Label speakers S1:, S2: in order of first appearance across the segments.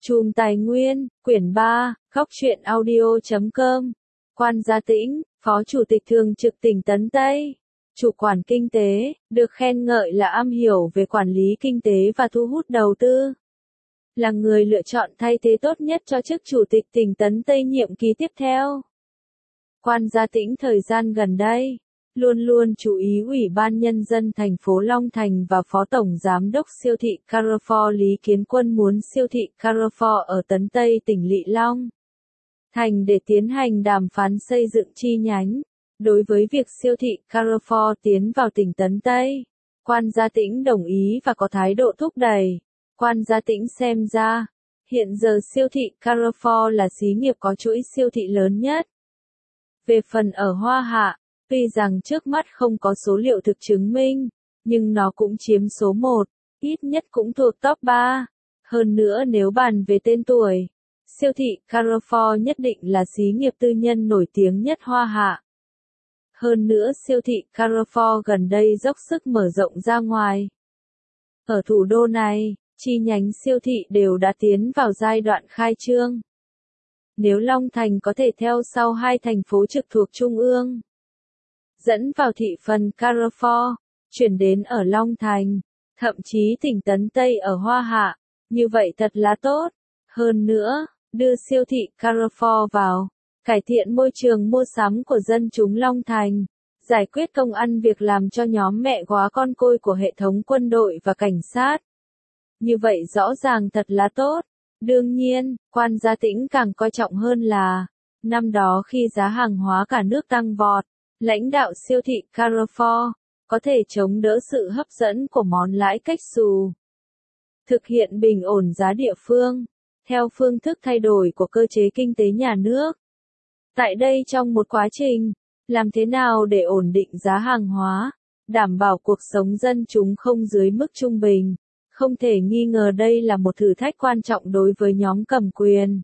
S1: Chùm Tài nguyên, quyển 3, Góc truyện audio.com. Quan Gia Tĩnh, Phó Chủ tịch Thường trực tỉnh Tấn Tây, chủ quản kinh tế, được khen ngợi là am hiểu về quản lý kinh tế và thu hút đầu tư. Là người lựa chọn thay thế tốt nhất cho chức Chủ tịch tỉnh Tấn Tây nhiệm kỳ tiếp theo. Quan Gia Tĩnh thời gian gần đây luôn luôn chú ý Ủy ban Nhân dân thành phố Long Thành và Phó Tổng Giám đốc siêu thị Carrefour Lý Kiến Quân muốn siêu thị Carrefour ở Tấn Tây tỉnh Lỵ Long Thành để tiến hành đàm phán xây dựng chi nhánh. Đối với việc siêu thị Carrefour tiến vào tỉnh Tấn Tây, Quan Gia Tĩnh đồng ý và có thái độ thúc đẩy. Quan Gia Tĩnh xem ra, hiện giờ siêu thị Carrefour là xí nghiệp có chuỗi siêu thị lớn nhất. Về phần ở Hoa Hạ, tuy rằng trước mắt không có số liệu thực chứng minh, nhưng nó cũng chiếm số 1, ít nhất cũng thuộc top 3. Hơn nữa nếu bàn về tên tuổi, siêu thị Carrefour nhất định là xí nghiệp tư nhân nổi tiếng nhất Hoa Hạ. Hơn nữa siêu thị Carrefour gần đây dốc sức mở rộng ra ngoài. Ở thủ đô này, chi nhánh siêu thị đều đã tiến vào giai đoạn khai trương. Nếu Long Thành có thể theo sau hai thành phố trực thuộc Trung ương, dẫn vào thị phần Carrefour, chuyển đến ở Long Thành, thậm chí tỉnh Tấn Tây ở Hoa Hạ, như vậy thật là tốt. Hơn nữa, đưa siêu thị Carrefour vào, cải thiện môi trường mua sắm của dân chúng Long Thành, giải quyết công ăn việc làm cho nhóm mẹ góa con côi của hệ thống quân đội và cảnh sát. Như vậy rõ ràng thật là tốt. Đương nhiên, Quan Gia Tĩnh càng coi trọng hơn là, năm đó khi giá hàng hóa cả nước tăng vọt, lãnh đạo siêu thị Carrefour có thể chống đỡ sự hấp dẫn của món lãi cách xù. Thực hiện bình ổn giá địa phương, theo phương thức thay đổi của cơ chế kinh tế nhà nước. Tại đây trong một quá trình, làm thế nào để ổn định giá hàng hóa, đảm bảo cuộc sống dân chúng không dưới mức trung bình. Không thể nghi ngờ đây là một thử thách quan trọng đối với nhóm cầm quyền.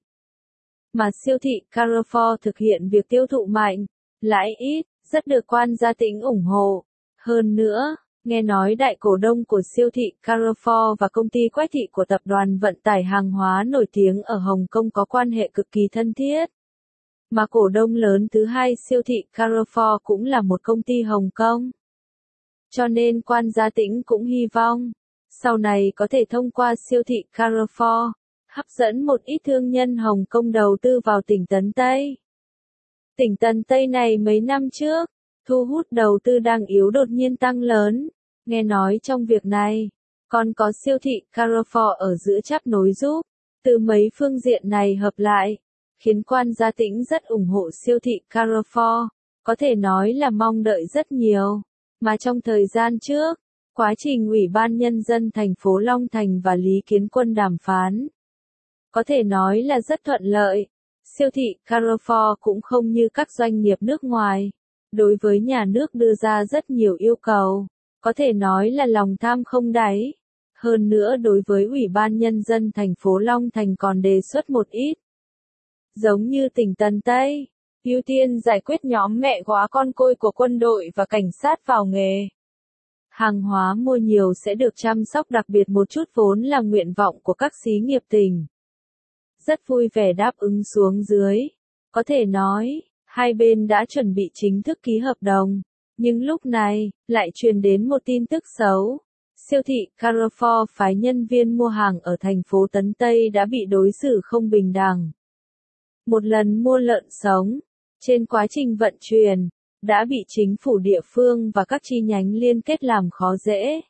S1: Mà siêu thị Carrefour thực hiện việc tiêu thụ mạnh, lãi ít, rất được Quan Gia Tĩnh ủng hộ. Hơn nữa, nghe nói đại cổ đông của siêu thị Carrefour và công ty Quách Thị của tập đoàn vận tải hàng hóa nổi tiếng ở Hồng Kông có quan hệ cực kỳ thân thiết. Mà cổ đông lớn thứ hai siêu thị Carrefour cũng là một công ty Hồng Kông. Cho nên Quan Gia Tĩnh cũng hy vọng, sau này có thể thông qua siêu thị Carrefour, hấp dẫn một ít thương nhân Hồng Kông đầu tư vào tỉnh Tấn Tây. Tỉnh Tấn Tây này mấy năm trước, thu hút đầu tư đang yếu đột nhiên tăng lớn. Nghe nói trong việc này, còn có siêu thị Carrefour ở giữa chắp nối giúp, từ mấy phương diện này hợp lại, khiến Quan Gia Tĩnh rất ủng hộ siêu thị Carrefour, có thể nói là mong đợi rất nhiều. Mà trong thời gian trước, quá trình Ủy ban Nhân dân thành phố Long Thành và Lý Kiến Quân đàm phán, có thể nói là rất thuận lợi. Siêu thị Carrefour cũng không như các doanh nghiệp nước ngoài, đối với nhà nước đưa ra rất nhiều yêu cầu, có thể nói là lòng tham không đáy. Hơn nữa đối với Ủy ban Nhân dân thành phố Long Thành còn đề xuất một ít. Giống như tỉnh Tấn Tây, ưu tiên giải quyết nhóm mẹ góa con côi của quân đội và cảnh sát vào nghề. Hàng hóa mua nhiều sẽ được chăm sóc đặc biệt một chút vốn là nguyện vọng của các xí nghiệp tỉnh. Rất vui vẻ đáp ứng xuống dưới. Có thể nói, hai bên đã chuẩn bị chính thức ký hợp đồng. Nhưng lúc này, lại truyền đến một tin tức xấu. Siêu thị Carrefour phái nhân viên mua hàng ở thành phố Tấn Tây đã bị đối xử không bình đẳng. Một lần mua lợn sống, trên quá trình vận chuyển, đã bị chính phủ địa phương và các chi nhánh liên kết làm khó dễ.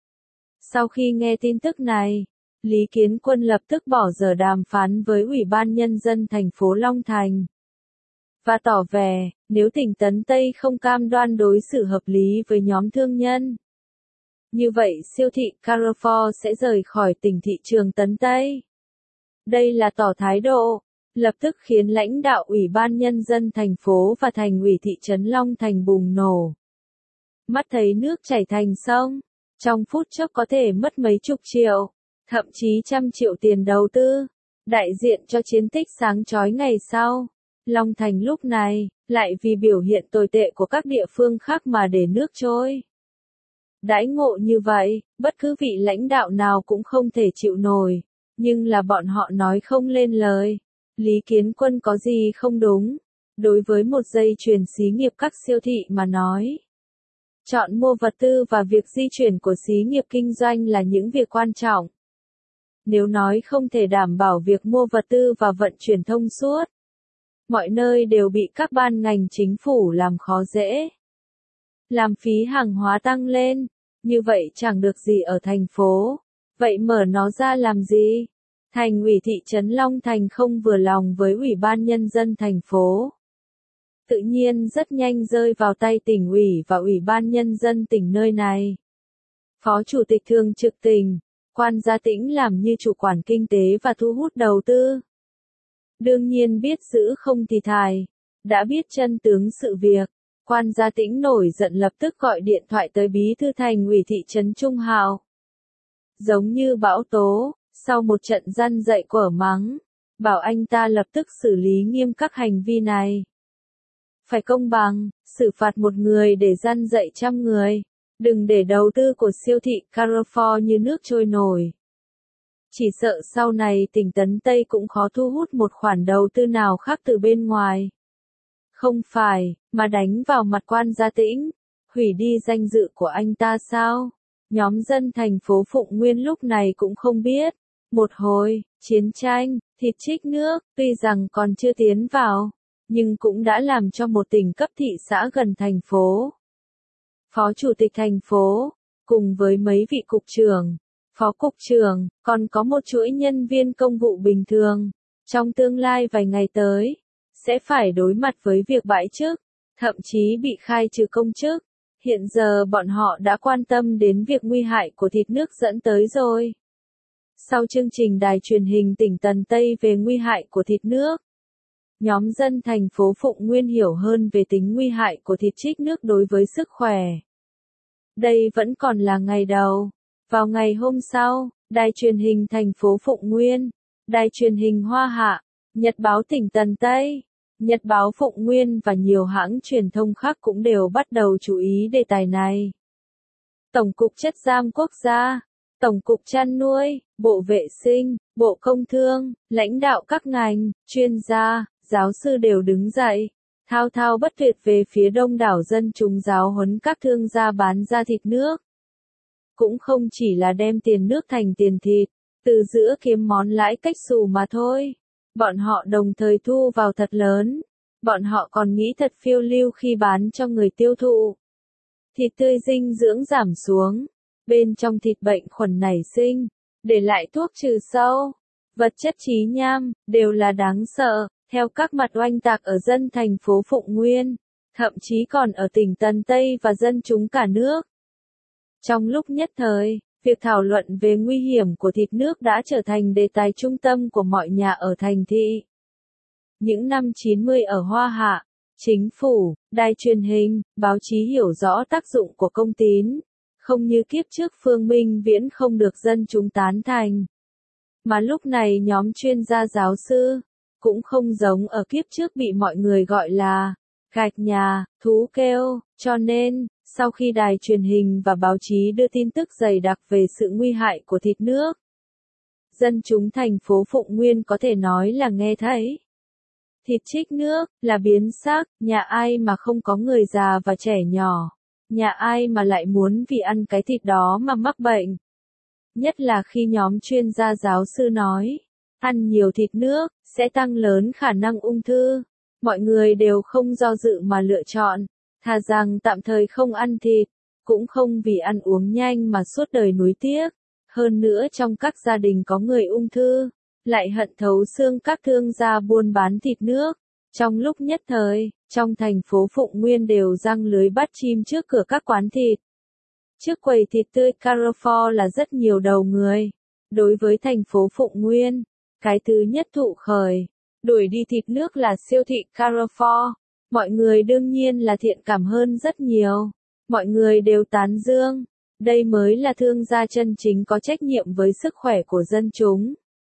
S1: Sau khi nghe tin tức này, Lý Kiến Quân lập tức bỏ dở đàm phán với Ủy ban Nhân dân thành phố Long Thành. Và tỏ vẻ, nếu tỉnh Tấn Tây không cam đoan đối xử hợp lý với nhóm thương nhân, như vậy siêu thị Carrefour sẽ rời khỏi tỉnh thị trường Tấn Tây. Đây là tỏ thái độ, lập tức khiến lãnh đạo Ủy ban Nhân dân thành phố và thành ủy thị trấn Long Thành bùng nổ. Mắt thấy nước chảy thành sông, trong phút chốc có thể mất mấy chục triệu, thậm chí trăm triệu tiền đầu tư, đại diện cho chiến tích sáng chói ngày sau. Long Thành lúc này, lại vì biểu hiện tồi tệ của các địa phương khác mà để nước trôi. Đãi ngộ như vậy, bất cứ vị lãnh đạo nào cũng không thể chịu nổi. Nhưng là bọn họ nói không lên lời. Lý Kiến Quân có gì không đúng? Đối với một dây chuyền xí nghiệp các siêu thị mà nói, chọn mua vật tư và việc di chuyển của xí nghiệp kinh doanh là những việc quan trọng. Nếu nói không thể đảm bảo việc mua vật tư và vận chuyển thông suốt, mọi nơi đều bị các ban ngành chính phủ làm khó dễ. Làm phí hàng hóa tăng lên, như vậy chẳng được gì ở thành phố. Vậy mở nó ra làm gì? Thành ủy thị trấn Long Thành không vừa lòng với Ủy ban Nhân dân thành phố. Tự nhiên rất nhanh rơi vào tay tỉnh ủy và Ủy ban Nhân dân tỉnh nơi này. Phó Chủ tịch Thường trực tỉnh, Quan Gia Tĩnh làm như chủ quản kinh tế và thu hút đầu tư. Đương nhiên biết giữ không thì thài. Đã biết chân tướng sự việc, Quan Gia Tĩnh nổi giận lập tức gọi điện thoại tới bí thư thành ủy thị trấn Trung Hào. Giống như bão tố, sau một trận răn dạy quở mắng, bảo anh ta lập tức xử lý nghiêm các hành vi này. Phải công bằng, xử phạt một người để răn dạy trăm người. Đừng để đầu tư của siêu thị Carrefour như nước trôi nổi. Chỉ sợ sau này tỉnh Tấn Tây cũng khó thu hút một khoản đầu tư nào khác từ bên ngoài. Không phải, mà đánh vào mặt Quan Gia Tĩnh, hủy đi danh dự của anh ta sao? Nhóm dân thành phố Phụng Nguyên lúc này cũng không biết. Một hồi, chiến tranh, thịt trích nước, tuy rằng còn chưa tiến vào, nhưng cũng đã làm cho một tỉnh cấp thị xã gần thành phố. Phó Chủ tịch thành phố, cùng với mấy vị cục trưởng, phó cục trưởng, còn có một chuỗi nhân viên công vụ bình thường. Trong tương lai vài ngày tới, sẽ phải đối mặt với việc bãi chức, thậm chí bị khai trừ công chức. Hiện giờ bọn họ đã quan tâm đến việc nguy hại của thịt nước dẫn tới rồi. Sau chương trình đài truyền hình tỉnh Tần Tây về nguy hại của thịt nước, nhóm dân thành phố Phụng Nguyên hiểu hơn về tính nguy hại của thịt trích nước đối với sức khỏe. Đây vẫn còn là ngày đầu. Vào ngày hôm sau, đài truyền hình thành phố Phụng Nguyên, đài truyền hình Hoa Hạ, Nhật báo tỉnh Tần Tây, Nhật báo Phụng Nguyên và nhiều hãng truyền thông khác cũng đều bắt đầu chú ý đề tài này. Tổng cục Chất giam Quốc gia, Tổng cục Chăn nuôi, Bộ Vệ sinh, Bộ Công Thương, lãnh đạo các ngành, chuyên gia, giáo sư đều đứng dậy, thao thao bất tuyệt về phía đông đảo dân chúng giáo huấn các thương gia bán ra thịt nước. Cũng không chỉ là đem tiền nước thành tiền thịt, từ giữa kiếm món lãi cách xù mà thôi. Bọn họ đồng thời thu vào thật lớn. Bọn họ còn nghĩ thật phiêu lưu khi bán cho người tiêu thụ. Thịt tươi dinh dưỡng giảm xuống. Bên trong thịt bệnh khuẩn nảy sinh, để lại thuốc trừ sâu, vật chất trí nham, đều là đáng sợ, theo các mặt oanh tạc ở dân thành phố Phụng Nguyên, thậm chí còn ở tỉnh Tần Tây và dân chúng cả nước. Trong lúc nhất thời, việc thảo luận về nguy hiểm của thịt nước đã trở thành đề tài trung tâm của mọi nhà ở thành thị. Những năm 90 ở Hoa Hạ, chính phủ, đài truyền hình, báo chí hiểu rõ tác dụng của công tín. Không như kiếp trước Phương Minh Viễn không được dân chúng tán thành. Mà lúc này nhóm chuyên gia giáo sư, cũng không giống ở kiếp trước bị mọi người gọi là gạch nhà, thú kêu, cho nên, sau khi đài truyền hình và báo chí đưa tin tức dày đặc về sự nguy hại của thịt nước, dân chúng thành phố Phụng Nguyên có thể nói là nghe thấy. Thịt trích nước, là biến xác, nhà ai mà không có người già và trẻ nhỏ. Nhà ai mà lại muốn vì ăn cái thịt đó mà mắc bệnh. Nhất là khi nhóm chuyên gia giáo sư nói, ăn nhiều thịt nước, sẽ tăng lớn khả năng ung thư. Mọi người đều không do dự mà lựa chọn, thà rằng tạm thời không ăn thịt, cũng không vì ăn uống nhanh mà suốt đời nuối tiếc. Hơn nữa trong các gia đình có người ung thư, lại hận thấu xương các thương gia buôn bán thịt nước. Trong lúc nhất thời, trong thành phố Phụng Nguyên đều giăng lưới bắt chim trước cửa các quán thịt. Trước quầy thịt tươi Carrefour là rất nhiều đầu người. Đối với thành phố Phụng Nguyên, cái thứ nhất thụ khởi, đuổi đi thịt nước là siêu thị Carrefour. Mọi người đương nhiên là thiện cảm hơn rất nhiều. Mọi người đều tán dương. Đây mới là thương gia chân chính có trách nhiệm với sức khỏe của dân chúng.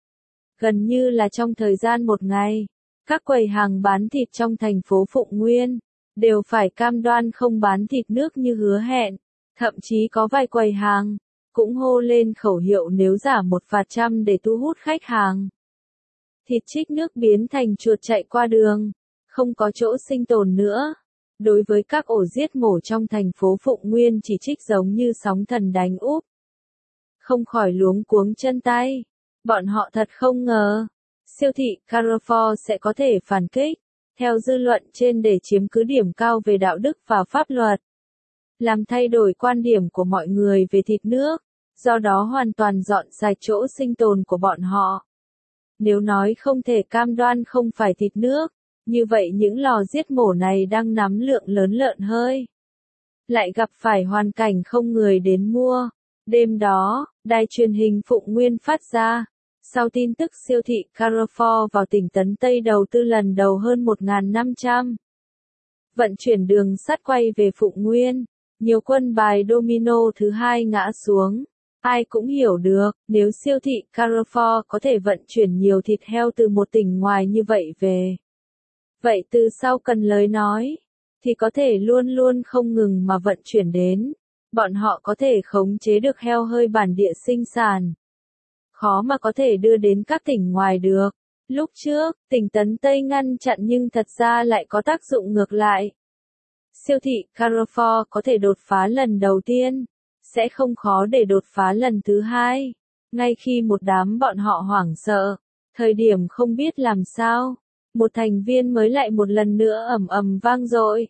S1: Gần như là trong thời gian một ngày, các quầy hàng bán thịt trong thành phố Phụng Nguyên đều phải cam đoan không bán thịt nước như hứa hẹn. Thậm chí có vài quầy hàng cũng hô lên khẩu hiệu nếu giả một phạt trăm để thu hút khách hàng. Thịt trích nước biến thành chuột chạy qua đường, không có chỗ sinh tồn nữa. Đối với các ổ giết mổ trong thành phố Phụng Nguyên chỉ trích giống như sóng thần đánh úp. Không khỏi luống cuống chân tay. Bọn họ thật không ngờ, siêu thị Carrefour sẽ có thể phản kích, theo dư luận trên để chiếm cứ điểm cao về đạo đức và pháp luật. Làm thay đổi quan điểm của mọi người về thịt nước, do đó hoàn toàn dọn sạch chỗ sinh tồn của bọn họ. Nếu nói không thể cam đoan không phải thịt nước, như vậy những lò giết mổ này đang nắm lượng lớn lợn hơi. Lại gặp phải hoàn cảnh không người đến mua. Đêm đó, đài truyền hình Phụng Nguyên phát ra. Sau tin tức siêu thị Carrefour vào tỉnh Tấn Tây đầu tư lần đầu hơn 1.500 vận chuyển đường sắt quay về Phụng Nguyên, nhiều quân bài domino thứ hai ngã xuống. Ai cũng hiểu được, nếu siêu thị Carrefour có thể vận chuyển nhiều thịt heo từ một tỉnh ngoài như vậy về. Vậy từ sau cần lời nói, thì có thể luôn luôn không ngừng mà vận chuyển đến. Bọn họ có thể khống chế được heo hơi bản địa sinh sản. Khó mà có thể đưa đến các tỉnh ngoài được. Lúc trước, tỉnh Tấn Tây ngăn chặn nhưng thật ra lại có tác dụng ngược lại. Siêu thị Carrefour có thể đột phá lần đầu tiên, sẽ không khó để đột phá lần thứ hai. Ngay khi một đám bọn họ hoảng sợ, thời điểm không biết làm sao, một thành viên mới lại một lần nữa ầm ầm vang dội.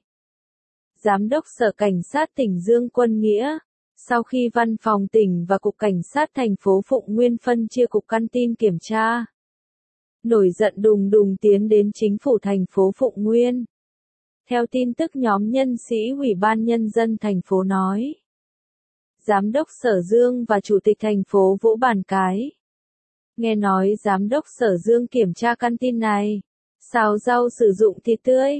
S1: Giám đốc Sở Cảnh sát tỉnh Dương Quân Nghĩa, sau khi Văn phòng tỉnh và Cục Cảnh sát thành phố Phụng Nguyên phân chia cục canteen kiểm tra, nổi giận đùng đùng tiến đến chính phủ thành phố Phụng Nguyên. Theo tin tức nhóm nhân sĩ Ủy ban Nhân dân thành phố nói, Giám đốc Sở Dương và Chủ tịch thành phố vỗ bàn cái. Nghe nói Giám đốc Sở Dương kiểm tra canteen này, xào rau sử dụng thịt tươi,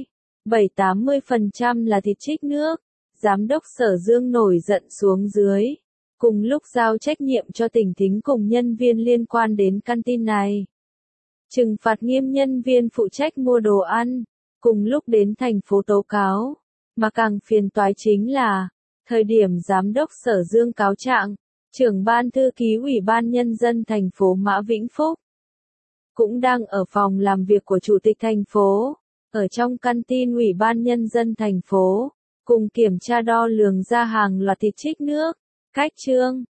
S1: 7-80% là thịt trích nước. Giám đốc Sở Dương nổi giận xuống dưới, cùng lúc giao trách nhiệm cho tỉnh Thính cùng nhân viên liên quan đến canteen này. Trừng phạt nghiêm nhân viên phụ trách mua đồ ăn, cùng lúc đến thành phố tố cáo. Mà càng phiền toái chính là, thời điểm Giám đốc Sở Dương cáo trạng, trưởng ban thư ký Ủy ban Nhân dân thành phố Mã Vĩnh Phúc cũng đang ở phòng làm việc của Chủ tịch thành phố, ở trong canteen Ủy ban Nhân dân thành phố, cùng kiểm tra đo lường ra hàng loạt thịt trích nước. Cách chương